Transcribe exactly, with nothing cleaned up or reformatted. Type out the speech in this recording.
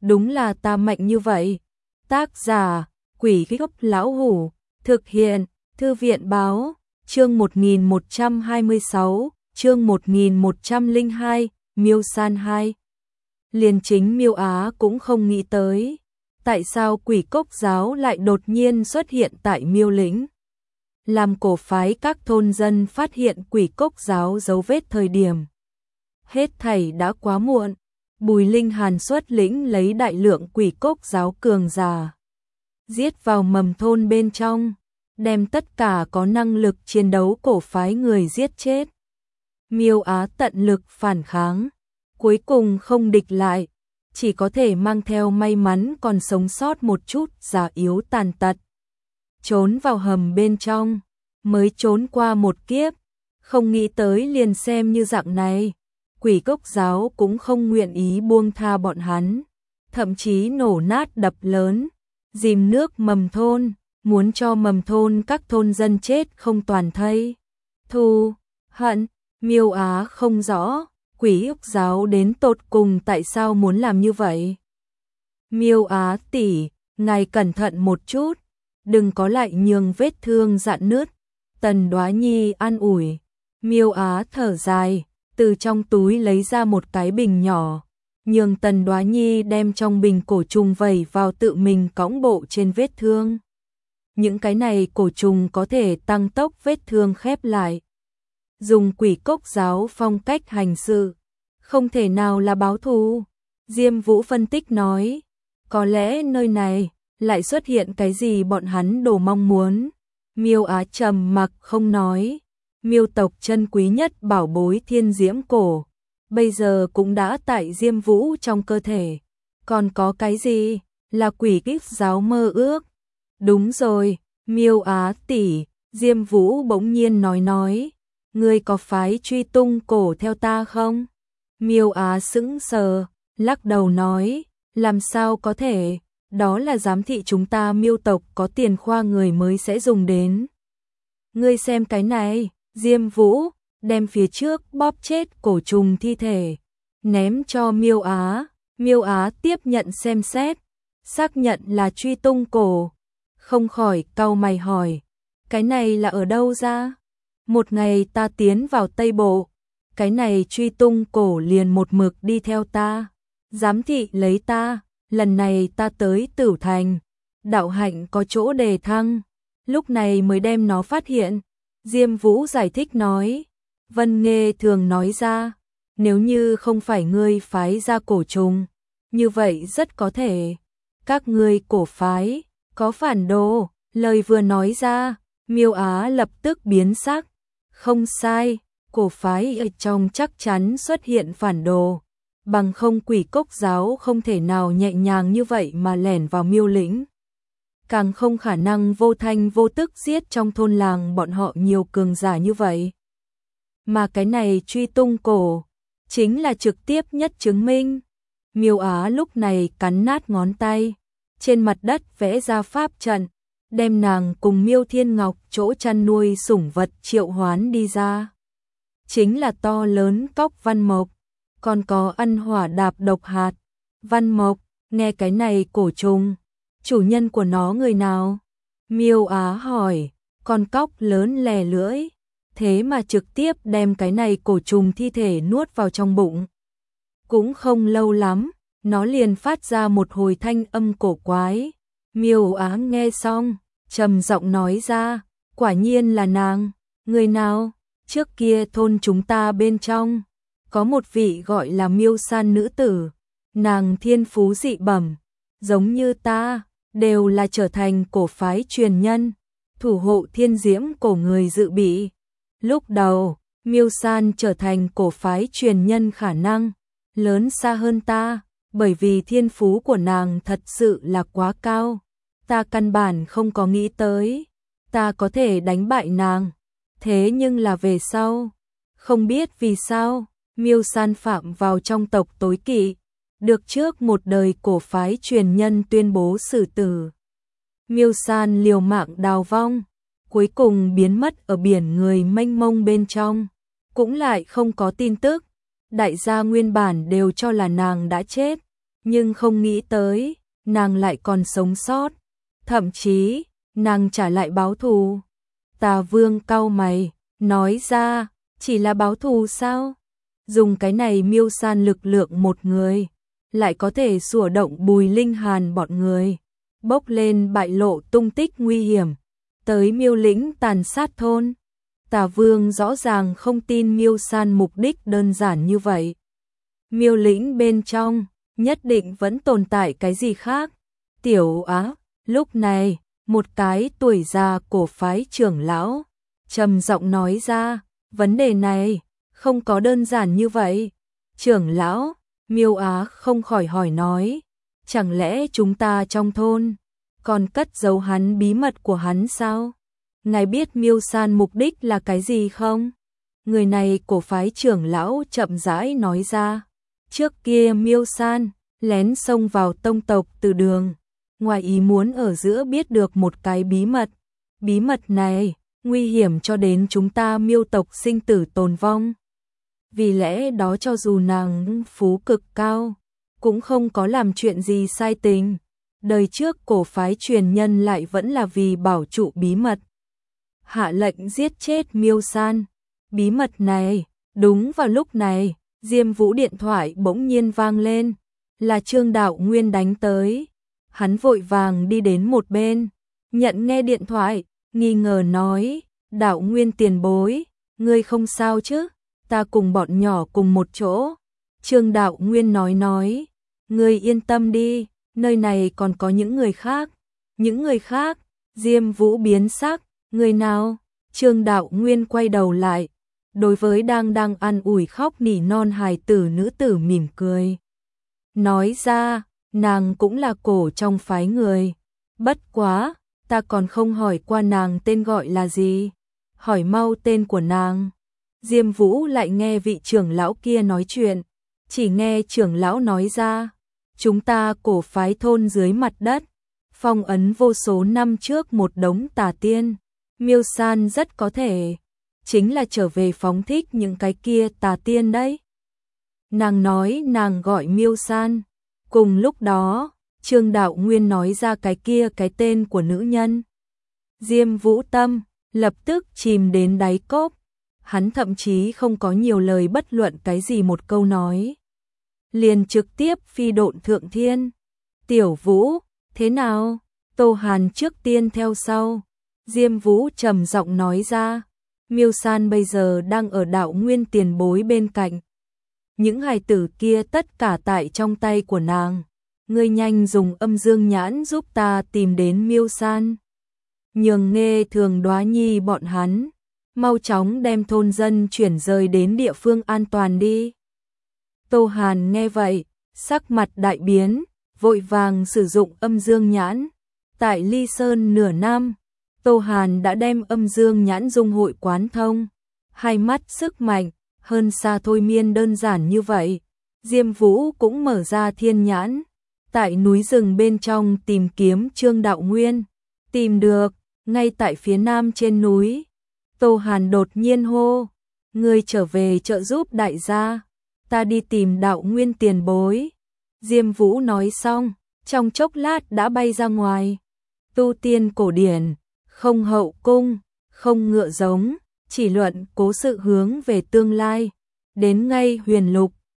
đúng là ta mạnh như vậy. Tác giả, Quỷ Gốc Lão Hủ, thực hiện, Thư viện Báo, chương một nghìn một trăm hai mươi sáu, chương một nghìn một trăm lẻ hai, Miêu San hai. Liền chính Miêu Á cũng không nghĩ tới, tại sao Quỷ Cốc giáo lại đột nhiên xuất hiện tại Miêu lĩnh. Làm cổ phái các thôn dân phát hiện Quỷ Cốc giáo dấu vết thời điểm. Hết thảy đã quá muộn, Bùi Linh Hàn xuất lĩnh lấy đại lượng Quỷ Cốc giáo cường giả, giết vào mầm thôn bên trong, đem tất cả có năng lực chiến đấu cổ phái người giết chết. Miêu Á tận lực phản kháng, cuối cùng không địch lại, chỉ có thể mang theo may mắn còn sống sót một chút già yếu tàn tật, trốn vào hầm bên trong, mới trốn qua một kiếp, không nghĩ tới liền xem như dạng này, Quỷ Cốc giáo cũng không nguyện ý buông tha bọn hắn, thậm chí nổ nát đập lớn, dìm nước mầm thôn, muốn cho mầm thôn các thôn dân chết không toàn thây. Thù, hận, Miêu Á không rõ, Quỷ Cốc giáo đến tột cùng tại sao muốn làm như vậy. Miêu Á tỷ, ngài cẩn thận một chút, đừng có lại nhường vết thương rạn nứt. Tần Đoá Nhi an ủi. Miêu Á thở dài, từ trong túi lấy ra một cái bình nhỏ, nhường Tần Đoá Nhi đem trong bình cổ trùng vẩy vào tự mình cõng bộ trên vết thương. Những cái này cổ trùng có thể tăng tốc vết thương khép lại. Dùng Quỷ Cốc giáo phong cách hành sự, không thể nào là báo thù. Diêm Vũ phân tích nói, có lẽ nơi này lại xuất hiện cái gì bọn hắn đồ mong muốn. Miêu Á trầm mặc không nói. Miêu tộc chân quý nhất bảo bối thiên diễm cổ, bây giờ cũng đã tại Diêm Vũ trong cơ thể. Còn có cái gì là Quỷ Cốc giáo mơ ước? Đúng rồi, Miêu Á tỷ, Diêm Vũ bỗng nhiên nói nói, ngươi có phái truy tung cổ theo ta không? Miêu Á sững sờ, lắc đầu nói, làm sao có thể, đó là giám thị chúng ta Miêu tộc có tiền khoa người mới sẽ dùng đến. Ngươi xem cái này, Diêm Vũ đem phía trước bóp chết cổ trùng thi thể, ném cho Miêu Á. Miêu Á tiếp nhận xem xét, xác nhận là truy tung cổ, không khỏi cau mày hỏi, cái này là ở đâu ra? Một ngày ta tiến vào Tây Bộ, cái này truy tung cổ liền một mực đi theo ta, giám thị lấy ta, lần này ta tới Tửu Thành, đạo hạnh có chỗ đề thăng, lúc này mới đem nó phát hiện. Diêm Vũ giải thích nói, Vân Nghê thường nói ra, nếu như không phải ngươi phái ra cổ trùng, như vậy rất có thể, các ngươi cổ phái, có phản đồ. Lời vừa nói ra, Miêu Á lập tức biến sắc, không sai, cổ phái ở trong chắc chắn xuất hiện phản đồ, bằng không Quỷ Cốc giáo không thể nào nhẹ nhàng như vậy mà lẻn vào Miêu lĩnh. Càng không khả năng vô thanh vô tức giết trong thôn làng bọn họ nhiều cường giả như vậy. Mà cái này truy tung cổ, chính là trực tiếp nhất chứng minh. Miêu Á lúc này cắn nát ngón tay, trên mặt đất vẽ ra pháp trận, đem nàng cùng Miêu Thiên Ngọc chỗ chăn nuôi sủng vật triệu hoán đi ra. Chính là to lớn cóc Văn Mộc, còn có ăn hỏa đạp độc hạt. Văn Mộc, nghe cái này cổ trùng, chủ nhân của nó người nào? Miêu Á hỏi, con cóc lớn lè lưỡi, thế mà trực tiếp đem cái này cổ trùng thi thể nuốt vào trong bụng. Cũng không lâu lắm, nó liền phát ra một hồi thanh âm cổ quái. Miêu Á nghe xong, trầm giọng nói ra, quả nhiên là nàng. Người nào? Trước kia thôn chúng ta bên trong, có một vị gọi là Miêu San nữ tử, nàng thiên phú dị bẩm, giống như ta, đều là trở thành cổ phái truyền nhân, thủ hộ thiên diễm cổ người dự bị. Lúc đầu, Miêu San trở thành cổ phái truyền nhân khả năng lớn xa hơn ta, bởi vì thiên phú của nàng thật sự là quá cao, ta căn bản không có nghĩ tới ta có thể đánh bại nàng. Thế nhưng là về sau, không biết vì sao, Miêu San phạm vào trong tộc tối kỵ, được trước một đời cổ phái truyền nhân tuyên bố xử tử. Miêu San liều mạng đào vong, cuối cùng biến mất ở biển người mênh mông bên trong, cũng lại không có tin tức. Đại gia nguyên bản đều cho là nàng đã chết, nhưng không nghĩ tới, nàng lại còn sống sót, thậm chí, nàng trả lại báo thù. Tà Vương cau mày, nói ra, chỉ là báo thù sao? Dùng cái này Miêu San lực lượng một người, lại có thể sủa động Bùi Linh Hàn bọn người, bốc lên bại lộ tung tích nguy hiểm, tới Miêu lĩnh tàn sát thôn. Tà Vương rõ ràng không tin Miêu San mục đích đơn giản như vậy. Miêu lĩnh bên trong, nhất định vẫn tồn tại cái gì khác. Tiểu Á, lúc này, một cái tuổi già cổ phái trưởng lão, trầm giọng nói ra, vấn đề này, không có đơn giản như vậy. Trưởng lão, Miêu Á không khỏi hỏi nói, chẳng lẽ chúng ta trong thôn, còn cất giấu hắn bí mật của hắn sao? Ngài biết Miêu San mục đích là cái gì không? Người này cổ phái trưởng lão chậm rãi nói ra. Trước kia Miêu San lén xông vào tông tộc từ đường, ngoài ý muốn ở giữa biết được một cái bí mật. Bí mật này nguy hiểm cho đến chúng ta Miêu tộc sinh tử tồn vong. Vì lẽ đó cho dù nàng phú cực cao, cũng không có làm chuyện gì sai tình. Đời trước cổ phái truyền nhân lại vẫn là vì bảo trụ bí mật, hạ lệnh giết chết Miêu San. Bí mật này, đúng vào lúc này, Diêm Vũ điện thoại bỗng nhiên vang lên, là Trương Đạo Nguyên đánh tới. Hắn vội vàng đi đến một bên, nhận nghe điện thoại, nghi ngờ nói, Đạo Nguyên tiền bối, ngươi không sao chứ, ta cùng bọn nhỏ cùng một chỗ. Trương Đạo Nguyên nói nói, ngươi yên tâm đi, nơi này còn có những người khác. Những người khác? Diêm Vũ biến sắc, người nào? Trương Đạo Nguyên quay đầu lại, đối với đang đang ăn ủi khóc nỉ non hài tử nữ tử mỉm cười. Nói ra, nàng cũng là cổ trong phái người. Bất quá, ta còn không hỏi qua nàng tên gọi là gì. Hỏi mau tên của nàng. Diêm Vũ lại nghe vị trưởng lão kia nói chuyện. Chỉ nghe trưởng lão nói ra, chúng ta cổ phái thôn dưới mặt đất, phong ấn vô số năm trước một đống tà tiên. Miêu San rất có thể chính là trở về phóng thích những cái kia tà tiên đấy. Nàng nói nàng gọi Miêu San. Cùng lúc đó, Trương Đạo Nguyên nói ra cái kia cái tên của nữ nhân. Diêm Vũ tâm lập tức chìm đến đáy cốc. Hắn thậm chí không có nhiều lời bất luận cái gì một câu nói, liền trực tiếp phi độn thượng thiên. Tiểu Vũ, thế nào? Tô Hàn trước tiên theo sau. Diêm Vũ trầm giọng nói ra, Miêu San bây giờ đang ở Đạo Nguyên tiền bối bên cạnh. Những hài tử kia tất cả tại trong tay của nàng. Ngươi nhanh dùng âm dương nhãn giúp ta tìm đến Miêu San. Nhường Nghê Thường Đoá Nhi bọn hắn, mau chóng đem thôn dân chuyển rời đến địa phương an toàn đi. Tô Hàn nghe vậy, sắc mặt đại biến, vội vàng sử dụng âm dương nhãn. Tại Ly Sơn nửa năm, Tô Hàn đã đem âm dương nhãn dung hội quán thông, hai mắt sức mạnh, hơn xa thôi miên đơn giản như vậy. Diêm Vũ cũng mở ra thiên nhãn, tại núi rừng bên trong tìm kiếm Trương Đạo Nguyên, tìm được, ngay tại phía nam trên núi. Tô Hàn đột nhiên hô, ngươi trở về trợ giúp đại gia, ta đi tìm Đạo Nguyên tiền bối. Diêm Vũ nói xong, trong chốc lát đã bay ra ngoài. Tu tiên cổ điển, không hậu cung, không ngựa giống, chỉ luận cố sự hướng về tương lai, đến ngay huyền lục.